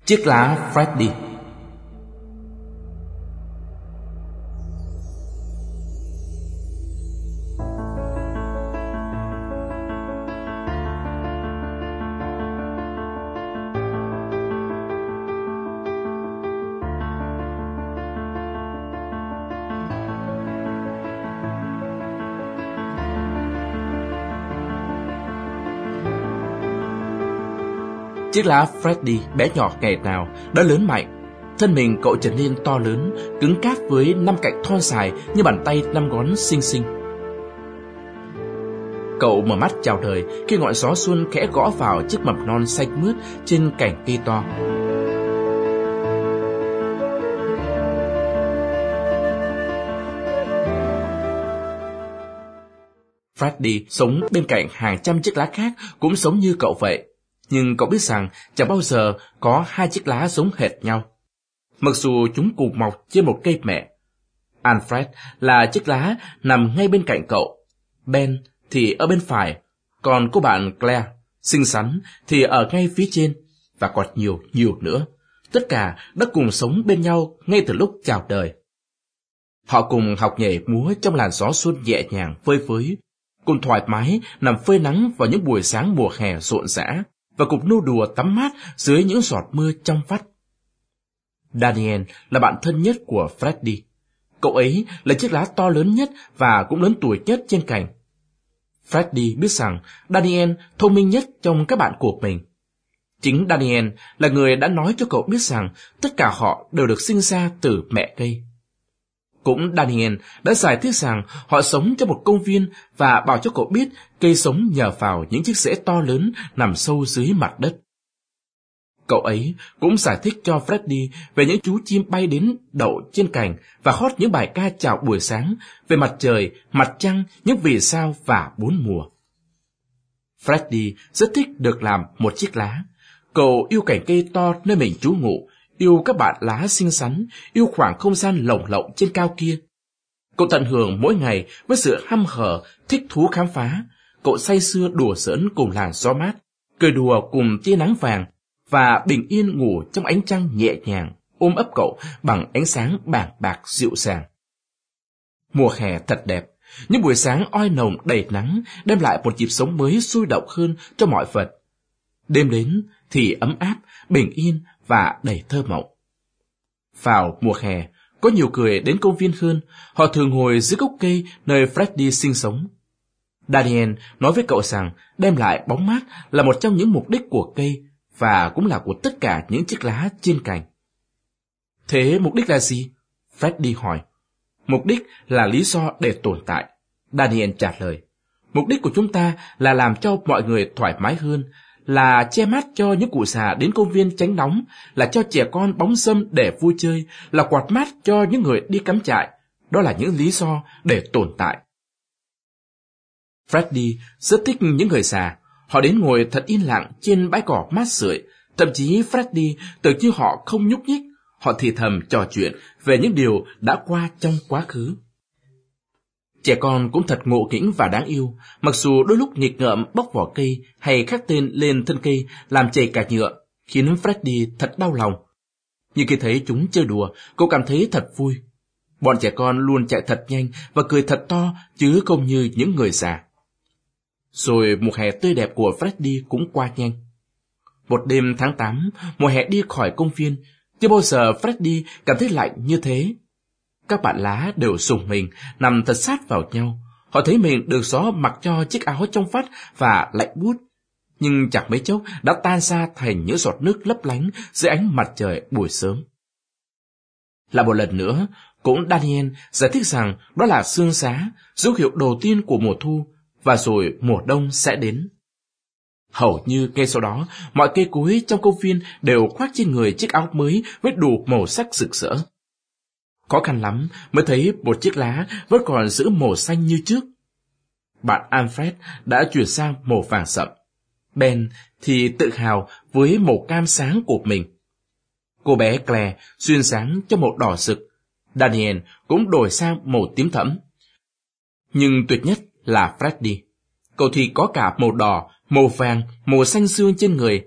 Chiếc lá Freddy. Chiếc lá Freddy bé nhỏ ngày nào đã lớn mạnh. Thân mình cậu trở nên to lớn, cứng cáp với 5 cạnh thon dài như bàn tay 5 ngón xinh xinh. Cậu mở mắt chào đời khi ngọn gió xuân khẽ gõ vào chiếc mầm non xanh mướt trên cành cây to. Freddy sống bên cạnh hàng trăm chiếc lá khác cũng sống như cậu vậy. Nhưng cậu biết rằng chẳng bao giờ có 2 chiếc lá giống hệt nhau. Mặc dù chúng cùng mọc trên một cây mẹ. Alfred là chiếc lá nằm ngay bên cạnh cậu. Ben thì ở bên phải. Còn cô bạn Claire, xinh xắn, thì ở ngay phía trên. Và còn nhiều nữa. Tất cả đã cùng sống bên nhau ngay từ lúc chào đời. Họ cùng học nhảy múa trong làn gió xuân nhẹ nhàng phơi phới. Cùng thoải mái nằm phơi nắng vào những buổi sáng mùa hè rộn rã. Và cùng nô đùa tắm mát dưới những giọt mưa trong vắt. Daniel là bạn thân nhất của Freddy. Cậu ấy là chiếc lá to lớn nhất và cũng lớn tuổi nhất trên cành. Freddy biết rằng Daniel thông minh nhất trong các bạn của mình. Chính Daniel là người đã nói cho cậu biết rằng tất cả họ đều được sinh ra từ mẹ cây. Cũng Daniel đã giải thích rằng họ sống trong một công viên và bảo cho cậu biết cây sống nhờ vào những chiếc rễ to lớn nằm sâu dưới mặt đất. Cậu ấy cũng giải thích cho Freddy về những chú chim bay đến đậu trên cành và hót những bài ca chào buổi sáng về mặt trời, mặt trăng, những vì sao và 4 mùa. Freddy rất thích được làm một chiếc lá. Cậu yêu cành cây to nơi mình trú ngụ, yêu các bạn lá xinh xắn, yêu khoảng không gian lồng lộng trên cao kia. Cậu tận hưởng mỗi ngày với sự hăm hở, thích thú khám phá. Cậu say sưa đùa giỡn cùng làn gió mát, cười đùa cùng tia nắng vàng, và bình yên ngủ trong ánh trăng nhẹ nhàng, ôm ấp cậu bằng ánh sáng bàng bạc dịu dàng. Mùa hè thật đẹp, những buổi sáng oi nồng đầy nắng đem lại một nhịp sống mới sôi động hơn cho mọi vật. Đêm đến thì ấm áp, bình yên và đầy thơ mộng. Vào mùa hè, có nhiều người đến công viên hơn, họ thường ngồi dưới gốc cây nơi Freddy sinh sống. Daniel nói với cậu rằng đem lại bóng mát là một trong những mục đích của cây và cũng là của tất cả những chiếc lá trên cành. Thế mục đích là gì? Freddy hỏi. Mục đích là lý do để tồn tại. Daniel trả lời. Mục đích của chúng ta là làm cho mọi người thoải mái hơn, là che mát cho những cụ già đến công viên tránh nóng, là cho trẻ con bóng râm để vui chơi, là quạt mát cho những người đi cắm trại. Đó là những lý do để tồn tại. Freddy rất thích những người già. Họ đến ngồi thật yên lặng trên bãi cỏ mát rượi. Thậm chí Freddy tưởng như họ không nhúc nhích. Họ thì thầm trò chuyện về những điều đã qua trong quá khứ. Trẻ con cũng thật ngộ nghĩnh và đáng yêu, mặc dù đôi lúc nghịch ngợm bóc vỏ cây hay khắc tên lên thân cây làm chảy cả nhựa, khiến Freddy thật đau lòng. Nhưng khi thấy chúng chơi đùa, cô cảm thấy thật vui. Bọn trẻ con luôn chạy thật nhanh và cười thật to, chứ không như những người già. Rồi mùa hè tươi đẹp của Freddy cũng qua nhanh. Một đêm tháng 8, mùa hè đi khỏi công viên, chưa bao giờ Freddy cảm thấy lạnh như thế. Các bạn lá đều rùng mình, nằm thật sát vào nhau. Họ thấy mình được gió mặc cho chiếc áo trong vắt và lạnh buốt. Nhưng chẳng mấy chốc đã tan ra thành những giọt nước lấp lánh dưới ánh mặt trời buổi sớm. Lại một lần nữa, cũng Daniel giải thích rằng đó là sương giá, dấu hiệu đầu tiên của mùa thu, và rồi mùa đông sẽ đến. Hầu như ngay sau đó, mọi cây cối trong công viên đều khoác trên người chiếc áo mới với đủ màu sắc rực rỡ. Khó khăn lắm mới thấy một chiếc lá vẫn còn giữ màu xanh như trước. Bạn Alfred đã chuyển sang màu vàng sậm. Ben thì tự hào với màu cam sáng của mình. Cô bé Claire xuyên sáng cho màu đỏ rực. Daniel cũng đổi sang màu tím thẫm. Nhưng tuyệt nhất là Freddy. Cậu thì có cả màu đỏ, màu vàng, màu xanh dương trên người.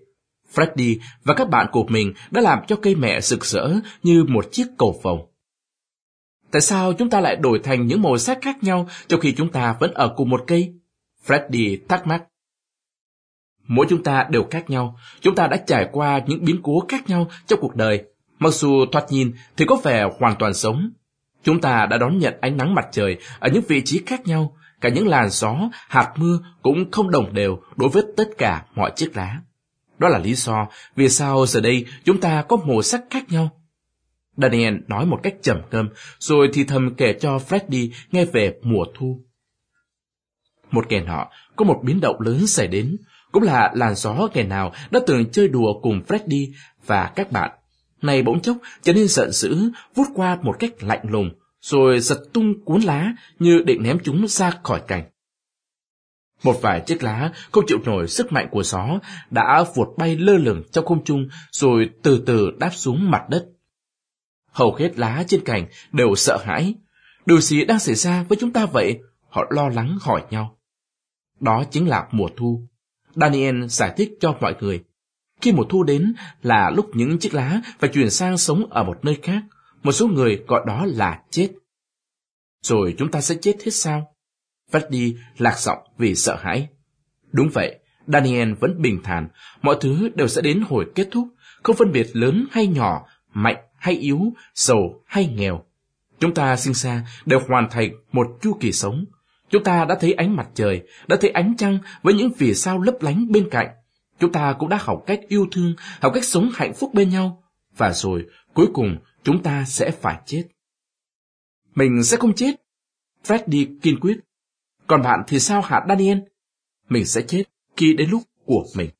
Freddy và các bạn của mình đã làm cho cây mẹ rực rỡ như một chiếc cầu vồng. Tại sao chúng ta lại đổi thành những màu sắc khác nhau trong khi chúng ta vẫn ở cùng một cây? Freddy thắc mắc. Mỗi chúng ta đều khác nhau, chúng ta đã trải qua những biến cố khác nhau trong cuộc đời. Mặc dù thoạt nhìn thì có vẻ hoàn toàn sống. Chúng ta đã đón nhận ánh nắng mặt trời ở những vị trí khác nhau, cả những làn gió, hạt mưa cũng không đồng đều đối với tất cả mọi chiếc lá. Đó là lý do vì sao giờ đây chúng ta có màu sắc khác nhau. Daniel nói một cách trầm ngâm, rồi thì thầm kể cho Freddy nghe về mùa thu. Một ngày nọ, có một biến động lớn xảy đến, cũng là làn gió ngày nào đã từng chơi đùa cùng Freddy và các bạn. Này bỗng chốc trở nên giận dữ, vút qua một cách lạnh lùng, rồi giật tung cuốn lá như định ném chúng ra khỏi cành. Một vài chiếc lá không chịu nổi sức mạnh của gió đã vụt bay lơ lửng trong không trung rồi từ từ đáp xuống mặt đất. Hầu hết lá trên cành đều sợ hãi. Điều gì đang xảy ra với chúng ta vậy? Họ lo lắng hỏi nhau. Đó chính là mùa thu. Daniel giải thích cho mọi người. Khi mùa thu đến là lúc những chiếc lá phải chuyển sang sống ở một nơi khác. Một số người gọi đó là chết. Rồi chúng ta sẽ chết hết sao? Freddy lạc giọng vì sợ hãi. Đúng vậy, Daniel vẫn bình thản. Mọi thứ đều sẽ đến hồi kết thúc, không phân biệt lớn hay nhỏ, mạnh hay yếu, giàu hay nghèo. Chúng ta sinh ra đều hoàn thành một chu kỳ sống. Chúng ta đã thấy ánh mặt trời, đã thấy ánh trăng với những vì sao lấp lánh bên cạnh. Chúng ta cũng đã học cách yêu thương, học cách sống hạnh phúc bên nhau. Và rồi, cuối cùng, chúng ta sẽ phải chết. Mình sẽ không chết. Freddy kiên quyết. Còn bạn thì sao hả Daniel? Mình sẽ chết khi đến lúc của mình.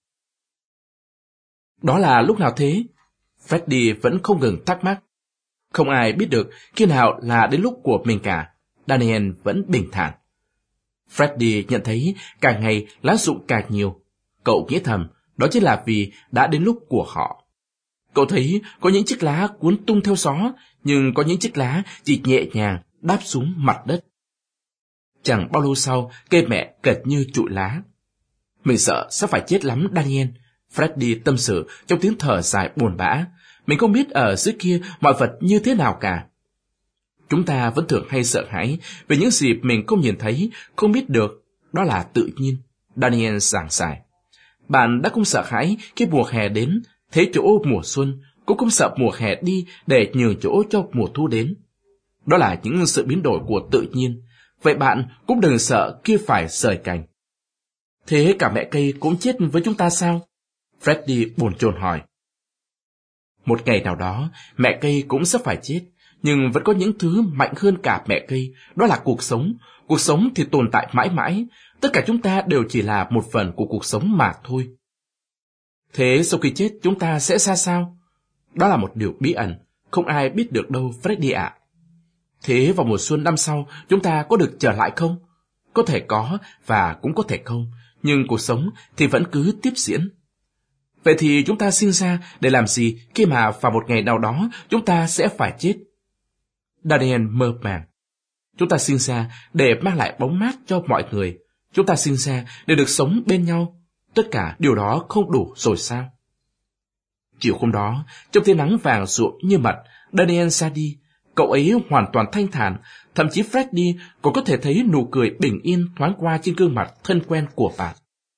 Đó là lúc nào thế? Freddy vẫn không ngừng thắc mắc. Không ai biết được khi nào là đến lúc của mình cả. Daniel vẫn bình thản. Freddy nhận thấy càng ngày lá rụng càng nhiều. Cậu nghĩ thầm, đó chính là vì đã đến lúc của họ. Cậu thấy có những chiếc lá cuốn tung theo gió, nhưng có những chiếc lá chỉ nhẹ nhàng đáp xuống mặt đất. Chẳng bao lâu sau, cây mẹ kệt như trụi lá. Mình sợ sẽ phải chết lắm, Daniel. Freddy tâm sự trong tiếng thở dài buồn bã. Mình không biết ở dưới kia mọi vật như thế nào cả. Chúng ta vẫn thường hay sợ hãi về những gì mình không nhìn thấy, không biết được. Đó là tự nhiên. Daniel giảng giải. Bạn đã không sợ hãi khi mùa hè đến, thế chỗ mùa xuân, cũng không sợ mùa hè đi để nhường chỗ cho mùa thu đến. Đó là những sự biến đổi của tự nhiên. Vậy bạn cũng đừng sợ khi phải rời cành. Thế cả mẹ cây cũng chết với chúng ta sao? Freddy bồn chồn hỏi. Một ngày nào đó, mẹ cây cũng sẽ phải chết, nhưng vẫn có những thứ mạnh hơn cả mẹ cây, đó là cuộc sống. Cuộc sống thì tồn tại mãi mãi, tất cả chúng ta đều chỉ là một phần của cuộc sống mà thôi. Thế sau khi chết chúng ta sẽ ra sao? Đó là một điều bí ẩn, không ai biết được đâu Freddy ạ. Thế vào mùa xuân năm sau chúng ta có được trở lại không? Có thể có và cũng có thể không, nhưng cuộc sống thì vẫn cứ tiếp diễn. Vậy thì chúng ta sinh ra để làm gì khi mà vào một ngày nào đó chúng ta sẽ phải chết? Daniel mơ màng. Chúng ta sinh ra để mang lại bóng mát cho mọi người. Chúng ta sinh ra để được sống bên nhau. Tất cả điều đó không đủ rồi sao? Chiều hôm đó, trong tia nắng vàng rụa như mật, Daniel ra đi. Cậu ấy hoàn toàn thanh thản, thậm chí Freddy còn có thể thấy nụ cười bình yên thoáng qua trên gương mặt thân quen của bạn.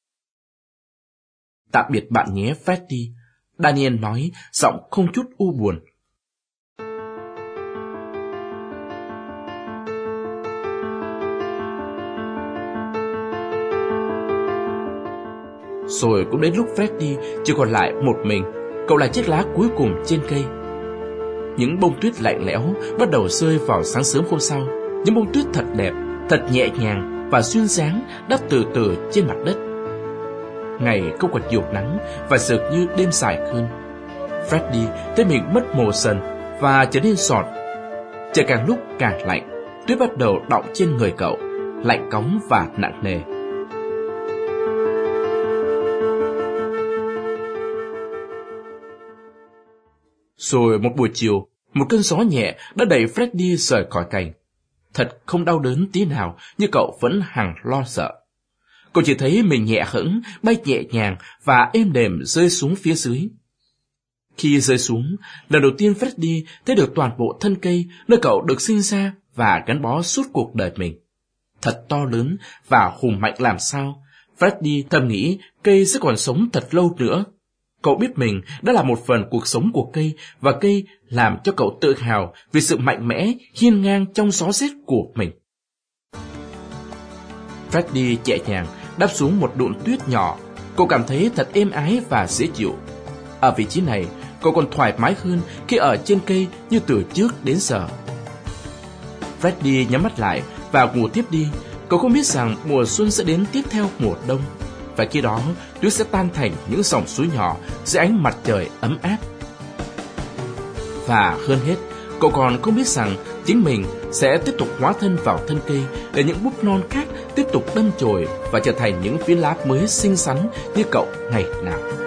Tạm biệt bạn nhé Freddy, Daniel nói, giọng không chút u buồn. Rồi cũng đến lúc Freddy chỉ còn lại một mình, cậu là chiếc lá cuối cùng trên cây. Những bông tuyết lạnh lẽo bắt đầu rơi vào sáng sớm hôm sau. Những bông tuyết thật đẹp, thật nhẹ nhàng và duyên dáng đáp từ từ trên mặt đất. Ngày không còn nhiều nắng và dường như đêm dài hơn. Freddy thấy mình mất mồ dần và trở nên sọt. Trời càng lúc càng lạnh, tuyết bắt đầu đọng trên người cậu, lạnh cóng và nặng nề. Rồi một buổi chiều, một cơn gió nhẹ đã đẩy Freddy rời khỏi cành. Thật không đau đớn tí nào, nhưng cậu vẫn hằng lo sợ. Cậu chỉ thấy mình nhẹ hẫng, bay nhẹ nhàng và êm đềm rơi xuống phía dưới. Khi rơi xuống, lần đầu tiên Freddy thấy được toàn bộ thân cây nơi cậu được sinh ra và gắn bó suốt cuộc đời mình. Thật to lớn và hùng mạnh làm sao, Freddy thầm nghĩ cây sẽ còn sống thật lâu nữa. Cậu biết mình đã là một phần cuộc sống của cây, và cây làm cho cậu tự hào vì sự mạnh mẽ, hiên ngang trong gió rét của mình. Freddy nhẹ nhàng đáp xuống một đụn tuyết nhỏ. Cậu cảm thấy thật êm ái và dễ chịu. Ở vị trí này, cậu còn thoải mái hơn khi ở trên cây như từ trước đến giờ. Freddy nhắm mắt lại và ngủ tiếp đi. Cậu không biết rằng mùa xuân sẽ đến tiếp theo mùa đông, và khi đó tuyết sẽ tan thành những dòng suối nhỏ dưới ánh mặt trời ấm áp. Và hơn hết, cậu còn không biết rằng chính mình sẽ tiếp tục hóa thân vào thân cây để những búp non khác tiếp tục đâm chồi và trở thành những phiến lá mới xinh xắn như cậu ngày nào.